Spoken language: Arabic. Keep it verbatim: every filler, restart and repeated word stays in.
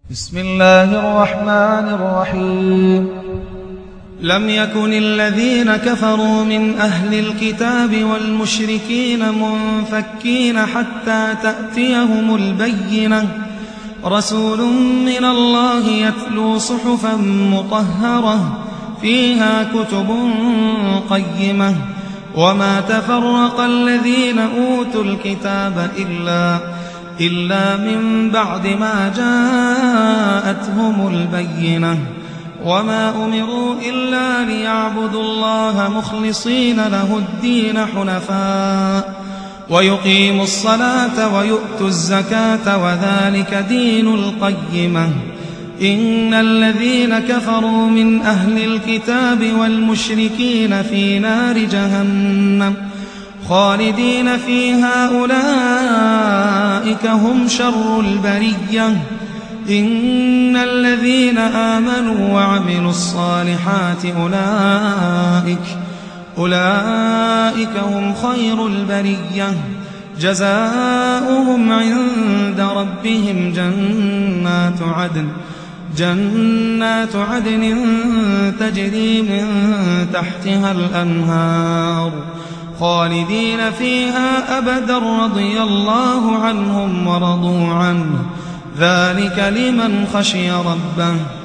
بسم الله الرحمن الرحيم. لم يكن الذين كفروا من أهل الكتاب والمشركين منفكين حتى تأتيهم البينة، رسول من الله يتلو صحفا مطهرة فيها كتب قيمة، وما تفرق الذين أوتوا الكتاب إلا إلا من بعد ما جاءتهم البينة، وما أمروا إلا ليعبدوا الله مخلصين له الدين حنفاء ويقيموا الصلاة ويؤتوا الزكاة وذلك دين القيمة. إن الذين كفروا من أهل الكتاب والمشركين في نار جهنم خالدين فيها أولئك هم شر البرية. إن الذين آمنوا وعملوا الصالحات أولئك أولئك هم خير البرية، جزاؤهم عند ربهم جنات عدن جنات عدن تجري من تحتها الأنهار خالدين فيها أبدا، رضي الله عنهم ورضوا عنه، ذلك لمن خشي ربه.